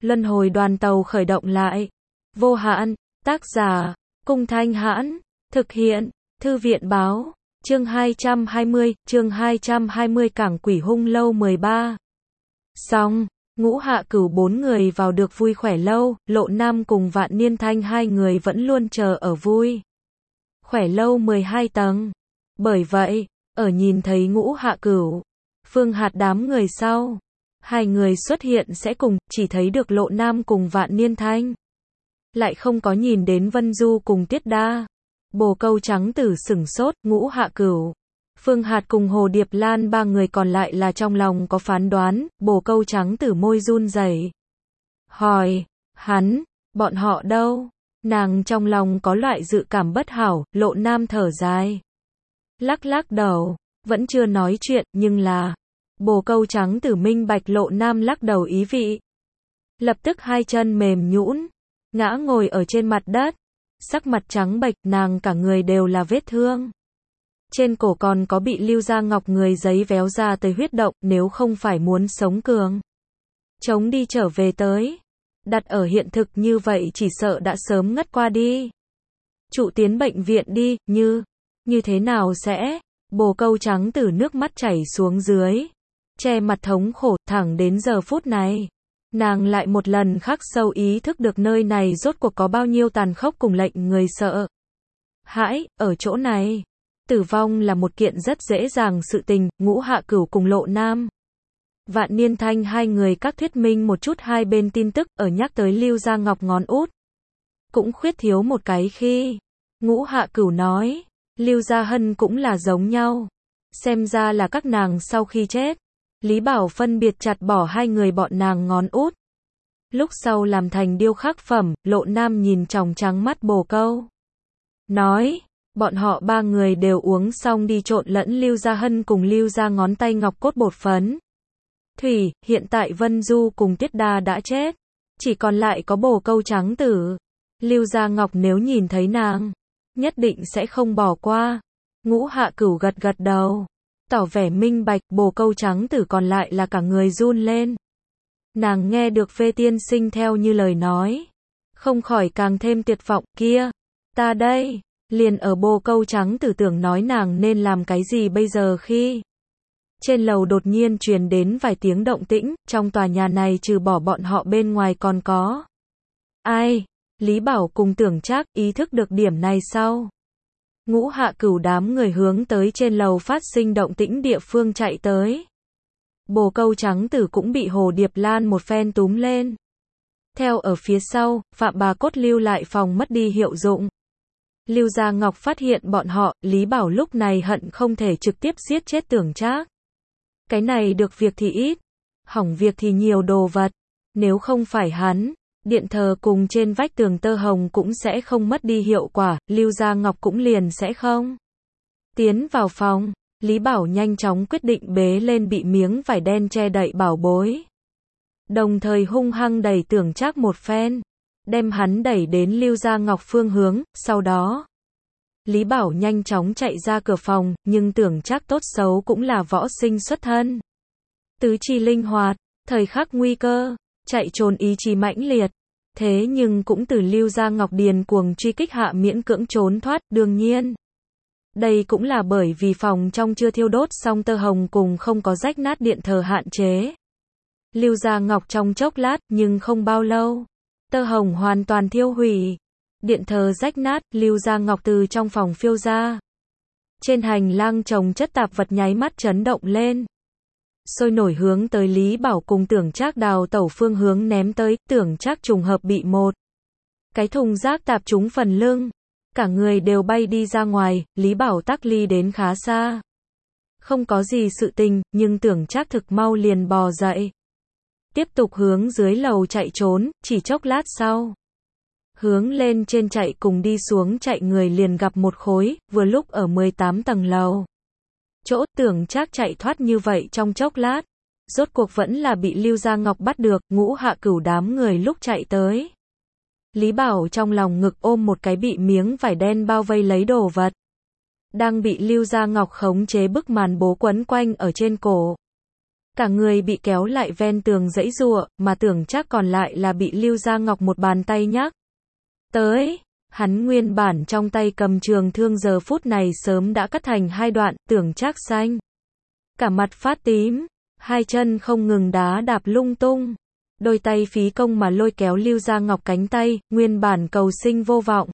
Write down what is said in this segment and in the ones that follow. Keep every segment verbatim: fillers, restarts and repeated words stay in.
Luân hồi đoàn tàu khởi động lại. Vô hạn, tác giả, Cung Thanh Hãn, thực hiện, Thư viện Báo, chương hai trăm hai mươi, chương hai trăm hai mươi Cảng Quỷ Hung Lâu mười ba. Xong, Ngũ Hạ Cửu bốn người vào được vui khỏe lâu, Lộ Nam cùng Vạn Niên Thanh hai người vẫn luôn chờ ở vui khỏe lâu mười hai tầng. Bởi vậy, ở nhìn thấy Ngũ Hạ Cửu, Phương Hạt đám người sau, hai người xuất hiện sẽ cùng, chỉ thấy được Lộ Nam cùng Vạn Niên Thanh. Lại không có nhìn đến Vân Du cùng Tiết Đa. Bồ Câu Trắng Tử sửng sốt, Ngũ Hạ Cửu, Phương Hạt cùng Hồ Điệp Lan ba người còn lại là trong lòng có phán đoán. Bồ Câu Trắng Tử môi run rẩy, hỏi, hắn, bọn họ đâu? Nàng trong lòng có loại dự cảm bất hảo. Lộ Nam thở dài, lắc lắc đầu, vẫn chưa nói chuyện, nhưng là, Bồ Câu Trắng Tử minh bạch Lộ Nam lắc đầu ý vị. Lập tức hai chân mềm nhũn, ngã ngồi ở trên mặt đất, sắc mặt trắng bệch, nàng cả người đều là vết thương. Trên cổ còn có bị Lưu Gia Ngọc người giấy véo ra tới huyết động, nếu không phải muốn sống cường chống đi trở về tới, đặt ở hiện thực như vậy chỉ sợ đã sớm ngất qua đi. Trụ tiến bệnh viện đi, như, như thế nào sẽ? Bồ Câu Trắng Tử nước mắt chảy xuống dưới, che mặt thống khổ. Thẳng đến giờ phút này, nàng lại một lần khắc sâu ý thức được nơi này rốt cuộc có bao nhiêu tàn khốc cùng lệnh người sợ hãi. Ở chỗ này, tử vong là một kiện rất dễ dàng sự tình. Ngũ Hạ Cửu cùng Lộ Nam, Vạn Niên Thanh hai người các thuyết minh một chút hai bên tin tức. Ở nhắc tới Lưu Gia Ngọc ngón út, cũng khuyết thiếu một cái khi. Ngũ Hạ Cửu nói, Lưu Gia Hân cũng là giống nhau. Xem ra là các nàng sau khi chết, Lý Bảo phân biệt chặt bỏ hai người bọn nàng ngón út, lúc sau làm thành điêu khắc phẩm. Lộ Nam nhìn tròng trắng mắt Bồ Câu, nói, bọn họ ba người đều uống xong đi trộn lẫn Lưu Gia Hân cùng Lưu Gia ngón tay ngọc cốt bột phấn. Thủy, hiện tại Vân Du cùng Tiết Đa đã chết, chỉ còn lại có Bồ Câu Trắng Tử. Lưu Gia Ngọc nếu nhìn thấy nàng, nhất định sẽ không bỏ qua. Ngũ Hạ Cửu gật gật đầu, tỏ vẻ minh bạch. Bồ Câu Trắng Tử còn lại là cả người run lên. Nàng nghe được Vê tiên sinh theo như lời nói, không khỏi càng thêm tuyệt vọng. Kia, ta đây, liền ở Bồ Câu Trắng Tử tưởng nói nàng nên làm cái gì bây giờ khi trên lầu đột nhiên truyền đến vài tiếng động tĩnh. Trong tòa nhà này trừ bỏ bọn họ bên ngoài còn có ai? Lý Bảo cùng Tưởng Trác ý thức được điểm này sau, Ngũ Hạ Cửu đám người hướng tới trên lầu phát sinh động tĩnh địa phương chạy tới. Bồ Câu Trắng Tử cũng bị Hồ Điệp Lan một phen túm lên. Theo ở phía sau, Phạm Bà Cốt lưu lại phòng mất đi hiệu dụng. Lưu Gia Ngọc phát hiện bọn họ, Lý Bảo lúc này hận không thể trực tiếp giết chết Tưởng Trác. Cái này được việc thì ít, hỏng việc thì nhiều đồ vật. Nếu không phải hắn, điện thờ cùng trên vách tường tơ hồng cũng sẽ không mất đi hiệu quả, Lưu Gia Ngọc cũng liền sẽ không tiến vào phòng. Lý Bảo nhanh chóng quyết định bế lên bị miếng vải đen che đậy bảo bối, đồng thời hung hăng đẩy Tưởng Trác một phen, đem hắn đẩy đến Lưu Gia Ngọc phương hướng. Sau đó, Lý Bảo nhanh chóng chạy ra cửa phòng, nhưng Tưởng Trác tốt xấu cũng là võ sinh xuất thân, tứ chi linh hoạt, thời khắc nguy cơ, chạy trốn ý chí mãnh liệt. Thế nhưng cũng từ Lưu Gia Ngọc điền cuồng truy kích hạ miễn cưỡng trốn thoát. Đương nhiên, đây cũng là bởi vì phòng trong chưa thiêu đốt xong tơ hồng cùng không có rách nát điện thờ hạn chế. Lưu Gia Ngọc trong chốc lát, nhưng không bao lâu, tơ hồng hoàn toàn thiêu hủy, điện thờ rách nát. Lưu Gia Ngọc từ trong phòng phiêu ra. Trên hành lang chồng chất tạp vật nháy mắt chấn động lên, sôi nổi hướng tới Lý Bảo cùng Tưởng Trác đào tẩu phương hướng ném tới. Tưởng Trác trùng hợp bị một cái thùng rác tạp trúng phần lưng, cả người đều bay đi ra ngoài. Lý Bảo tắc ly đến khá xa, không có gì sự tình, nhưng Tưởng Trác thực mau liền bò dậy, tiếp tục hướng dưới lầu chạy trốn. Chỉ chốc lát sau, hướng lên trên chạy cùng đi xuống chạy người liền gặp một khối, vừa lúc ở mười tám tầng lầu. Chỗ Tưởng Trác chạy thoát như vậy trong chốc lát, rốt cuộc vẫn là bị Lưu Gia Ngọc bắt được. Ngũ Hạ Cửu đám người lúc chạy tới, Lý Bảo trong lòng ngực ôm một cái bị miếng vải đen bao vây lấy đồ vật, đang bị Lưu Gia Ngọc khống chế bức màn bố quấn quanh ở trên cổ. Cả người bị kéo lại ven tường giãy giụa, mà Tưởng Trác còn lại là bị Lưu Gia Ngọc một bàn tay nhắc tới. Hắn nguyên bản trong tay cầm trường thương giờ phút này sớm đã cắt thành hai đoạn, Tưởng Trác xanh cả mặt phát tím, hai chân không ngừng đá đạp lung tung, đôi tay phí công mà lôi kéo Lưu Gia Ngọc cánh tay, nguyên bản cầu sinh vô vọng.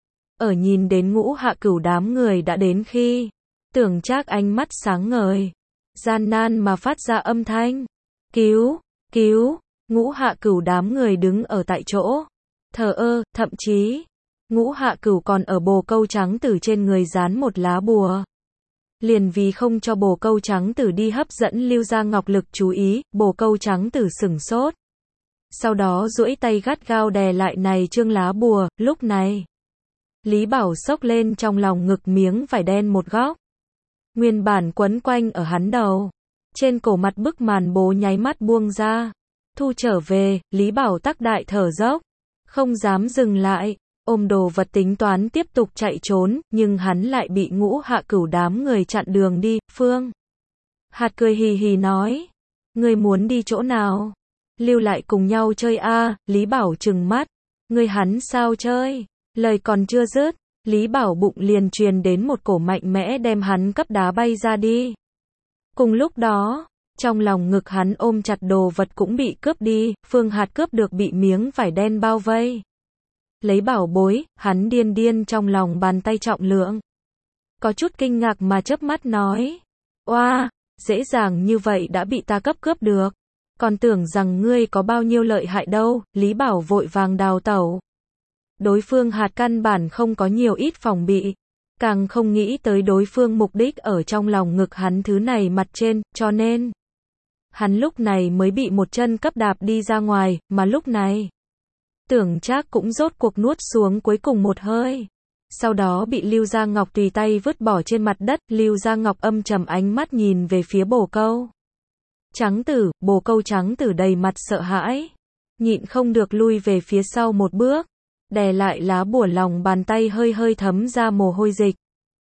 Ở nhìn đến Ngũ Hạ Cửu đám người đã đến khi, Tưởng Trác ánh mắt sáng ngời, gian nan mà phát ra âm thanh, cứu, cứu, Ngũ Hạ Cửu đám người đứng ở tại chỗ, thờ ơ, thậm chí, Ngũ Hạ Cửu còn ở bồ câu trắng tử trên người dán một lá bùa. Liền vì không cho bồ câu trắng tử đi hấp dẫn Lưu Gia Ngọc lực chú ý, bồ câu trắng tử sửng sốt. Sau đó duỗi tay gắt gao đè lại này chương lá bùa, lúc này. Lý Bảo xốc lên trong lòng ngực miếng vải đen một góc. Nguyên bản quấn quanh ở hắn đầu. Trên cổ mặt bức màn bố nháy mắt buông ra. Thu trở về, Lý Bảo tắc đại thở dốc. Không dám dừng lại. Ôm đồ vật tính toán tiếp tục chạy trốn, nhưng hắn lại bị Ngũ Hạ Cửu đám người chặn đường đi. Phương Hạt cười hì hì nói. Ngươi muốn đi chỗ nào? Lưu lại cùng nhau chơi a à, Lý Bảo trừng mắt. Ngươi hắn sao chơi? Lời còn chưa dứt, Lý Bảo bụng liền truyền đến một cổ mạnh mẽ đem hắn cấp đá bay ra đi. Cùng lúc đó, trong lòng ngực hắn ôm chặt đồ vật cũng bị cướp đi, Phương Hạt cướp được bị miếng vải đen bao vây. Lấy bảo bối, hắn điên điên trong lòng bàn tay trọng lượng. Có chút kinh ngạc mà chớp mắt nói. Oa, dễ dàng như vậy đã bị ta cấp cướp được. Còn tưởng rằng ngươi có bao nhiêu lợi hại đâu, Lý Bảo vội vàng đào tẩu. Đối phương Hạt căn bản không có nhiều ít phòng bị. Càng không nghĩ tới đối phương mục đích ở trong lòng ngực hắn thứ này mặt trên, cho nên. Hắn lúc này mới bị một chân cấp đạp đi ra ngoài, mà lúc này. Tưởng Trác cũng rốt cuộc nuốt xuống cuối cùng một hơi. Sau đó bị Lưu Gia Ngọc tùy tay vứt bỏ trên mặt đất, Lưu Gia Ngọc âm trầm ánh mắt nhìn về phía bồ câu trắng tử, bồ câu trắng tử đầy mặt sợ hãi. Nhịn không được lui về phía sau một bước. Đè lại lá bùa lòng bàn tay hơi hơi thấm ra mồ hôi dịch.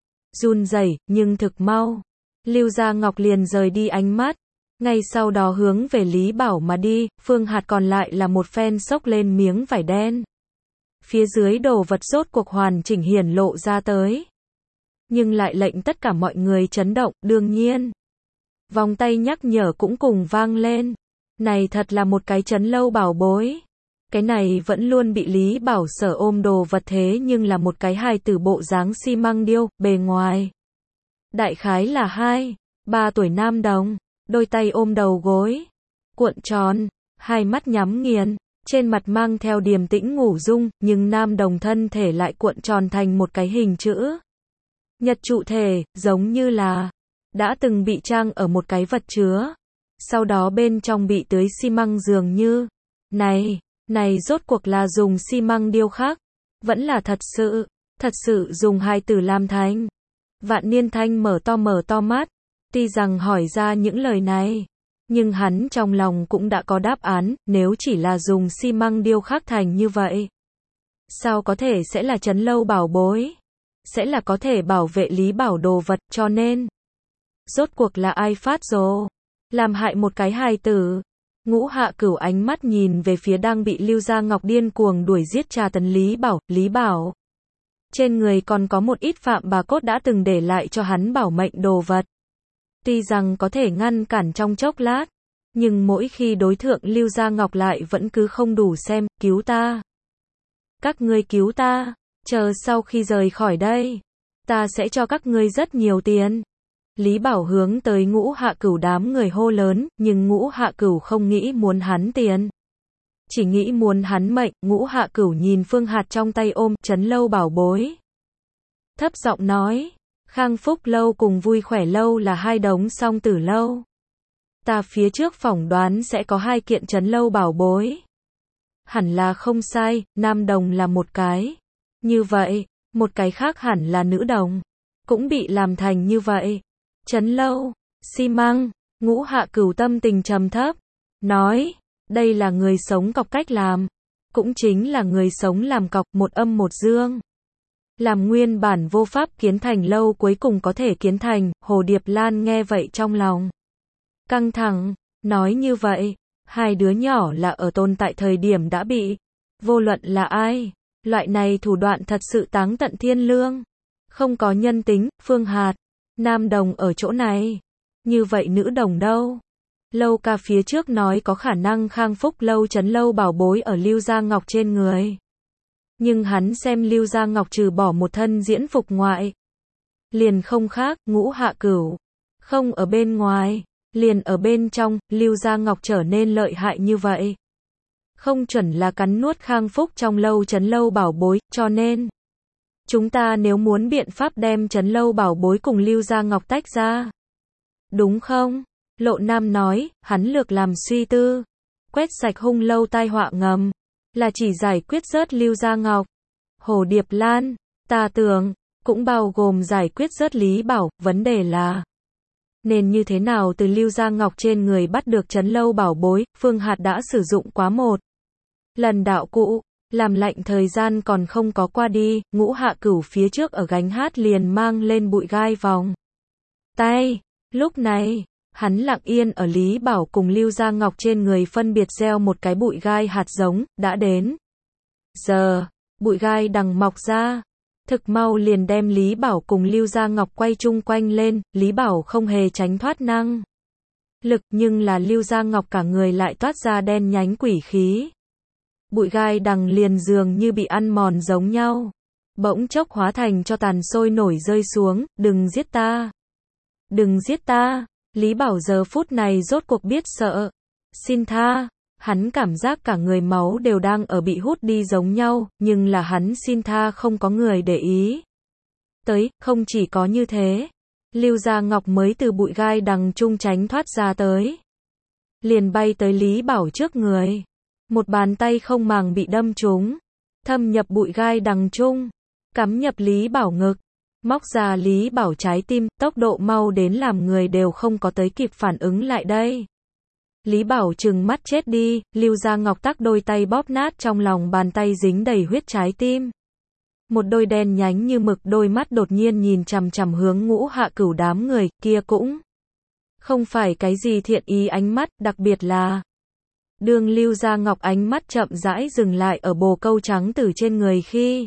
Run rẩy, nhưng thực mau. Lưu Gia Ngọc liền rời đi ánh mắt. Ngay sau đó hướng về Lý Bảo mà đi, Phương Hạt còn lại là một phen xốc lên miếng vải đen. Phía dưới đồ vật rốt cuộc hoàn chỉnh hiển lộ ra tới. Nhưng lại lệnh tất cả mọi người chấn động, đương nhiên. Vòng tay nhắc nhở cũng cùng vang lên. Này thật là một cái trấn lâu bảo bối. Cái này vẫn luôn bị Lý Bảo sở ôm đồ vật thế nhưng là một cái hài tử bộ dáng xi măng điêu, bề ngoài. Đại khái là hai, ba tuổi nam đồng. Đôi tay ôm đầu gối, cuộn tròn, hai mắt nhắm nghiền, trên mặt mang theo điềm tĩnh ngủ dung, nhưng nam đồng thân thể lại cuộn tròn thành một cái hình chữ nhật trụ thể, giống như là đã từng bị trang ở một cái vật chứa, sau đó bên trong bị tưới xi măng dường như. Này, này rốt cuộc là dùng xi măng điêu khắc, vẫn là thật sự, thật sự dùng hai từ làm thành. Vạn Niên Thanh mở to mở to mắt. Tuy rằng hỏi ra những lời này, nhưng hắn trong lòng cũng đã có đáp án, nếu chỉ là dùng xi măng điêu khắc thành như vậy. Sao có thể sẽ là trấn lâu bảo bối? Sẽ là có thể bảo vệ Lý Bảo đồ vật, cho nên. Rốt cuộc là ai phát rồ? Làm hại một cái hài tử. Ngũ Hạ Cửu ánh mắt nhìn về phía đang bị Lưu Gia Ngọc điên cuồng đuổi giết tra tấn Lý Bảo, Lý Bảo. Trên người còn có một ít phạm bà cốt đã từng để lại cho hắn bảo mệnh đồ vật. Tuy rằng có thể ngăn cản trong chốc lát, nhưng mỗi khi đối thượng Lưu Gia Ngọc lại vẫn cứ không đủ xem, cứu ta. Các ngươi cứu ta, chờ sau khi rời khỏi đây, ta sẽ cho các ngươi rất nhiều tiền. Lý Bảo hướng tới Ngũ Hạ Cửu đám người hô lớn, nhưng Ngũ Hạ Cửu không nghĩ muốn hắn tiền. Chỉ nghĩ muốn hắn mệnh, Ngũ Hạ Cửu nhìn Phương Hạt trong tay ôm, trấn lâu bảo bối. Thấp giọng nói. Khang Phúc lâu cùng Vui Khỏe lâu là hai đống song tử lâu. Ta phía trước phỏng đoán sẽ có hai kiện trấn lâu bảo bối. Hẳn là không sai, nam đồng là một cái. Như vậy, một cái khác hẳn là nữ đồng. Cũng bị làm thành như vậy. Trấn lâu, xi măng, Ngũ Hạ Cửu tâm tình trầm thấp. Nói, đây là người sống cọc cách làm. Cũng chính là người sống làm cọc một âm một dương. Làm nguyên bản vô pháp kiến thành lâu cuối cùng có thể kiến thành, Hồ Điệp Lan nghe vậy trong lòng căng thẳng, Nói như vậy, hai đứa nhỏ là ở tồn tại thời điểm đã bị. Vô luận là ai, loại này thủ đoạn thật sự táng tận thiên lương. Không có nhân tính, Phương Hạt. Nam đồng ở chỗ này. Như vậy nữ đồng đâu? Lâu ca phía trước nói có khả năng Khang Phúc lâu trấn lâu bảo bối ở Lưu Gia Ngọc trên người. Nhưng hắn xem Lưu Gia Ngọc trừ bỏ một thân diễn phục ngoại. Liền không khác, Ngũ Hạ Cửu. Không ở bên ngoài, liền ở bên trong, Lưu Gia Ngọc trở nên lợi hại như vậy. Không chuẩn là cắn nuốt Khang Phúc trong lâu trấn lâu bảo bối, cho nên chúng ta nếu muốn biện pháp đem trấn lâu bảo bối cùng Lưu Gia Ngọc tách ra. Đúng không? Lộ Nam nói, hắn lược làm suy tư. Quét sạch hung lâu tai họa ngầm. Là chỉ giải quyết rớt Lưu Gia Ngọc. Hồ Điệp Lan, ta tưởng, cũng bao gồm giải quyết rớt Lý Bảo, vấn đề là nên như thế nào từ Lưu Gia Ngọc trên người bắt được trấn lâu bảo bối, Phương Hạt đã sử dụng quá một lần đạo cụ, làm lạnh thời gian còn không có qua đi, Ngũ Hạ Cửu phía trước ở gánh hát liền mang lên bụi gai vòng tay. Lúc này, hắn lặng yên ở Lý Bảo cùng Lưu Gia Ngọc trên người phân biệt gieo một cái bụi gai hạt giống, đã đến giờ, bụi gai đằng mọc ra. Thực mau liền đem Lý Bảo cùng Lưu Gia Ngọc quay chung quanh lên, Lý Bảo không hề tránh thoát năng lực, nhưng là Lưu Gia Ngọc cả người lại toát ra đen nhánh quỷ khí. Bụi gai đằng liền dường như bị ăn mòn giống nhau. Bỗng chốc hóa thành cho tàn sôi nổi rơi xuống, đừng giết ta. Đừng giết ta. Lý Bảo giờ phút này rốt cuộc biết sợ. Xin tha. Hắn cảm giác cả người máu đều đang ở bị hút đi giống nhau, nhưng là hắn xin tha không có người để ý. Tới, không chỉ có như thế. Lưu Gia Ngọc mới từ bụi gai đằng trung tránh thoát ra tới. Liền bay tới Lý Bảo trước người. Một bàn tay không màng bị đâm trúng. Thâm nhập bụi gai đằng trung. Cắm nhập Lý Bảo ngực. Móc ra Lý Bảo trái tim, tốc độ mau đến làm người đều không có tới kịp phản ứng lại đây. Lý Bảo trừng mắt chết đi, Lưu Gia Ngọc tắc đôi tay bóp nát trong lòng bàn tay dính đầy huyết trái tim. Một đôi đen nhánh như mực đôi mắt đột nhiên nhìn chằm chằm hướng Ngũ Hạ Cửu đám người, kia cũng không phải cái gì thiện ý ánh mắt, đặc biệt là đường Lưu Gia Ngọc ánh mắt chậm rãi dừng lại ở bồ câu trắng tử trên người khi.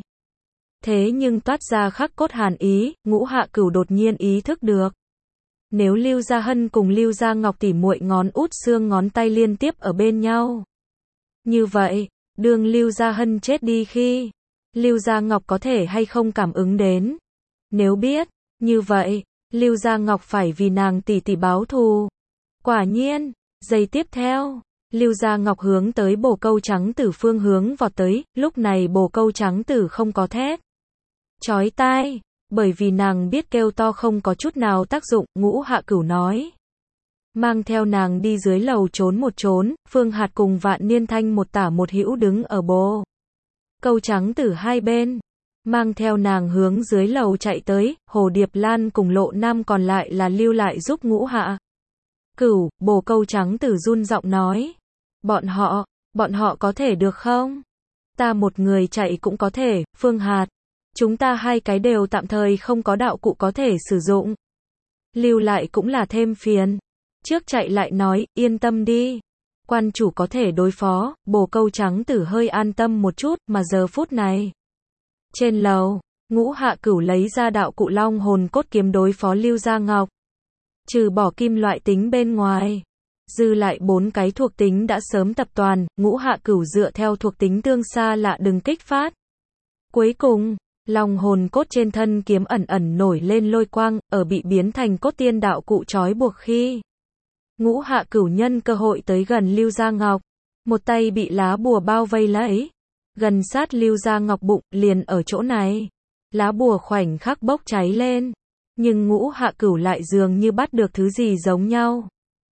Thế nhưng toát ra khắc cốt hàn ý, Ngũ Hạ Cửu đột nhiên ý thức được. Nếu Lưu Gia Hân cùng Lưu Gia Ngọc tỉ muội ngón út xương ngón tay liên tiếp ở bên nhau. Như vậy, đường Lưu Gia Hân chết đi khi, Lưu Gia Ngọc có thể hay không cảm ứng đến. Nếu biết, như vậy, Lưu Gia Ngọc phải vì nàng tỷ tỷ báo thù. Quả nhiên, giây tiếp theo, Lưu Gia Ngọc hướng tới bồ câu trắng tử phương hướng vọt tới, lúc này bồ câu trắng tử không có thét chói tai. Bởi vì nàng biết kêu to không có chút nào tác dụng, Ngũ Hạ Cửu nói. Mang theo nàng đi dưới lầu trốn một trốn, Phương Hạt cùng Vạn Niên Thanh một tả một hữu đứng ở bồ câu trắng tử hai bên. Mang theo nàng hướng dưới lầu chạy tới, Hồ Điệp Lan cùng Lộ Nam còn lại là lưu lại giúp Ngũ Hạ Cửu, bồ câu trắng tử run giọng nói. Bọn họ, bọn họ có thể được không? Ta một người chạy cũng có thể, Phương Hạt. Chúng ta hai cái đều tạm thời không có đạo cụ có thể sử dụng. Lưu lại cũng là thêm phiền. Trước chạy lại nói, yên tâm đi. Quan chủ có thể đối phó, bồ câu trắng tử hơi an tâm một chút, mà giờ phút này. Trên lầu, Ngũ Hạ Cửu lấy ra đạo cụ long hồn cốt kiếm đối phó Lưu Gia Ngọc. Trừ bỏ kim loại tính bên ngoài. Dư lại bốn cái thuộc tính đã sớm tập toàn, Ngũ Hạ Cửu dựa theo thuộc tính tương xa lạ đừng kích phát. Cuối cùng, long hồn cốt trên thân kiếm ẩn ẩn nổi lên lôi quang, ở bị biến thành cốt tiên đạo cụ trói buộc khi. Ngũ Hạ Cửu nhân cơ hội tới gần Lưu Gia Ngọc. Một tay bị lá bùa bao vây lấy. Gần sát Lưu Gia Ngọc bụng, liền ở chỗ này. Lá bùa khoảnh khắc bốc cháy lên. Nhưng Ngũ Hạ Cửu lại dường như bắt được thứ gì giống nhau.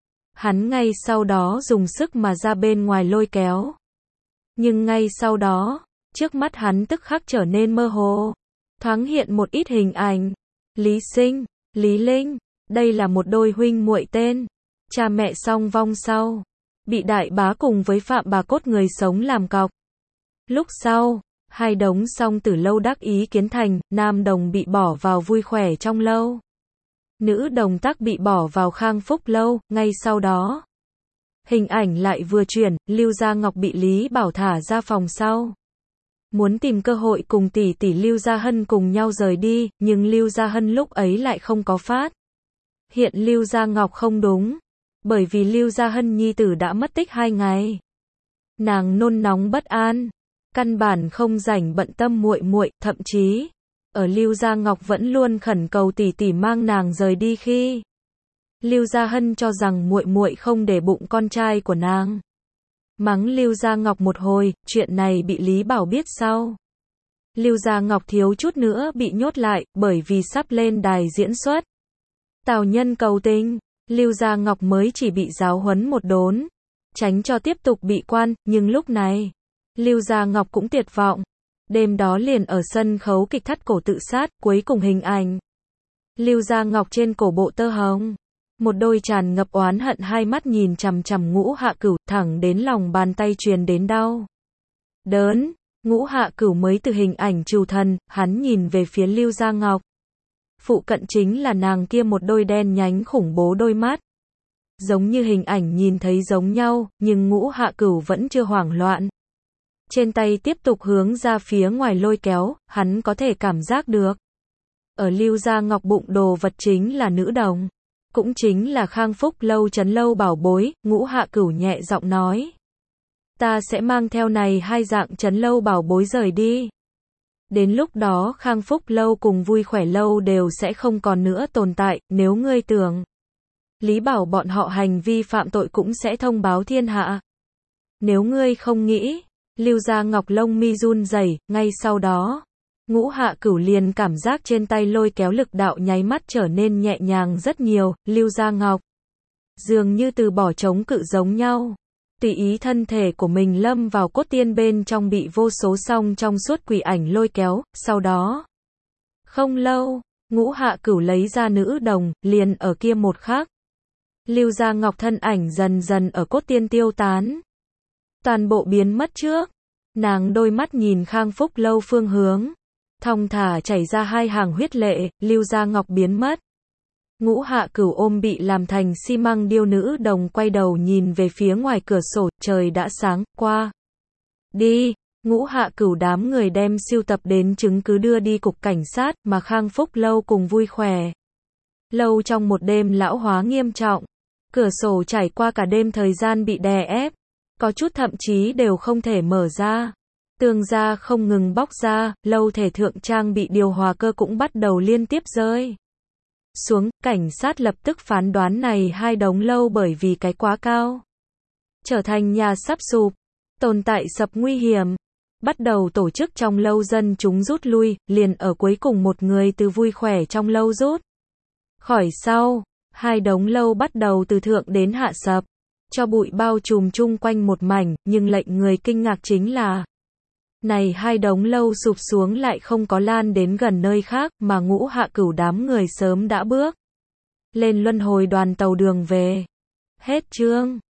Hắn ngay sau đó dùng sức mà ra bên ngoài lôi kéo. Nhưng ngay sau đó, trước mắt hắn tức khắc trở nên mơ hồ. Thoáng hiện một ít hình ảnh. Lý Sinh, Lý Linh, đây là một đôi huynh muội tên. Cha mẹ song vong sau. Bị đại bá cùng với Phạm bà cốt người sống làm cọc. Lúc sau, hai đống song tử lâu đắc ý kiến thành, nam đồng bị bỏ vào vui khỏe trong lâu. Nữ đồng tắc bị bỏ vào Khang Phúc lâu, ngay sau đó. Hình ảnh lại vừa chuyển, Lưu Gia Ngọc bị Lý Bảo thả ra phòng sau. Muốn tìm cơ hội cùng tỷ tỷ Lưu Gia Hân cùng nhau rời đi, nhưng Lưu Gia Hân lúc ấy lại không có phát hiện Lưu Gia Ngọc không đúng, bởi vì Lưu Gia Hân nhi tử đã mất tích hai ngày. Nàng nôn nóng bất an, căn bản không rảnh bận tâm muội muội, thậm chí ở Lưu Gia Ngọc vẫn luôn khẩn cầu tỷ tỷ mang nàng rời đi khi Lưu Gia Hân cho rằng muội muội không để bụng con trai của nàng. Mắng Lưu Gia Ngọc một hồi, chuyện này bị Lý Bảo biết sau. Lưu Gia Ngọc thiếu chút nữa bị nhốt lại, bởi vì sắp lên đài diễn xuất. Tào Nhân cầu tình, Lưu Gia Ngọc mới chỉ bị giáo huấn một đốn, tránh cho tiếp tục bị quan, nhưng lúc này, Lưu Gia Ngọc cũng tuyệt vọng. Đêm đó liền ở sân khấu kịch thắt cổ tự sát, cuối cùng hình ảnh. Lưu Gia Ngọc trên cổ bộ tơ hồng. Một đôi tràn ngập oán hận hai mắt nhìn chằm chằm Ngũ Hạ Cửu, thẳng đến lòng bàn tay truyền đến đau đớn. Ngũ Hạ Cửu mới từ hình ảnh trừu thần, hắn nhìn về phía Lưu Gia Ngọc. Phụ cận chính là nàng kia một đôi đen nhánh khủng bố đôi mắt. Giống như hình ảnh nhìn thấy giống nhau, nhưng Ngũ Hạ Cửu vẫn chưa hoảng loạn. Trên tay tiếp tục hướng ra phía ngoài lôi kéo, hắn có thể cảm giác được. Ở Lưu Gia Ngọc bụng đồ vật chính là nữ đồng. Cũng chính là Khang Phúc Lâu Trấn Lâu bảo bối, Ngũ Hạ Cửu nhẹ giọng nói. Ta sẽ mang theo này hai dạng Trấn Lâu bảo bối rời đi. Đến lúc đó Khang Phúc Lâu cùng Vui Khỏe Lâu đều sẽ không còn nữa tồn tại, nếu ngươi tưởng. Lý Bảo bọn họ hành vi phạm tội cũng sẽ thông báo thiên hạ. Nếu ngươi không nghĩ, Lưu Gia Ngọc lông mi run rẩy, ngay sau đó. Ngũ Hạ Cửu liền cảm giác trên tay lôi kéo lực đạo nháy mắt trở nên nhẹ nhàng rất nhiều, Lưu Gia Ngọc dường như từ bỏ chống cự giống nhau. Tùy ý thân thể của mình lâm vào cốt tiên bên trong bị vô số song trong suốt quỷ ảnh lôi kéo, sau đó. Không lâu, Ngũ Hạ Cửu lấy ra nữ đồng, liền ở kia một khắc. Lưu Gia Ngọc thân ảnh dần dần ở cốt tiên tiêu tán. Toàn bộ biến mất trước. Nàng đôi mắt nhìn Khang Phúc Lâu phương hướng. Thong thả chảy ra hai hàng huyết lệ, Lưu Gia Ngọc biến mất. Ngũ Hạ Cửu ôm bị làm thành xi măng điêu nữ đồng quay đầu nhìn về phía ngoài cửa sổ, trời đã sáng, qua. Đi, Ngũ Hạ Cửu đám người đem sưu tập đến chứng cứ đưa đi cục cảnh sát, mà Khang Phúc Lâu cùng Vui Khỏe Lâu trong một đêm lão hóa nghiêm trọng. Cửa sổ trải qua cả đêm thời gian bị đè ép. Có chút thậm chí đều không thể mở ra. Tường ra không ngừng bóc ra, lâu thể thượng trang bị điều hòa cơ cũng bắt đầu liên tiếp rơi xuống, cảnh sát lập tức phán đoán này hai đống lâu bởi vì cái quá cao. Trở thành nhà sắp sụp, tồn tại sập nguy hiểm. Bắt đầu tổ chức trong lâu dân chúng rút lui, liền ở cuối cùng một người từ Vui Khỏe trong lâu rút khỏi sau, hai đống lâu bắt đầu từ thượng đến hạ sập. Cho bụi bao trùm chung quanh một mảnh, nhưng lệnh người kinh ngạc chính là này hai đống lâu sụp xuống lại không có lan đến gần nơi khác, mà Ngũ Hạ Cửu đám người sớm đã bước lên luân hồi đoàn tàu đường về. Hết chương.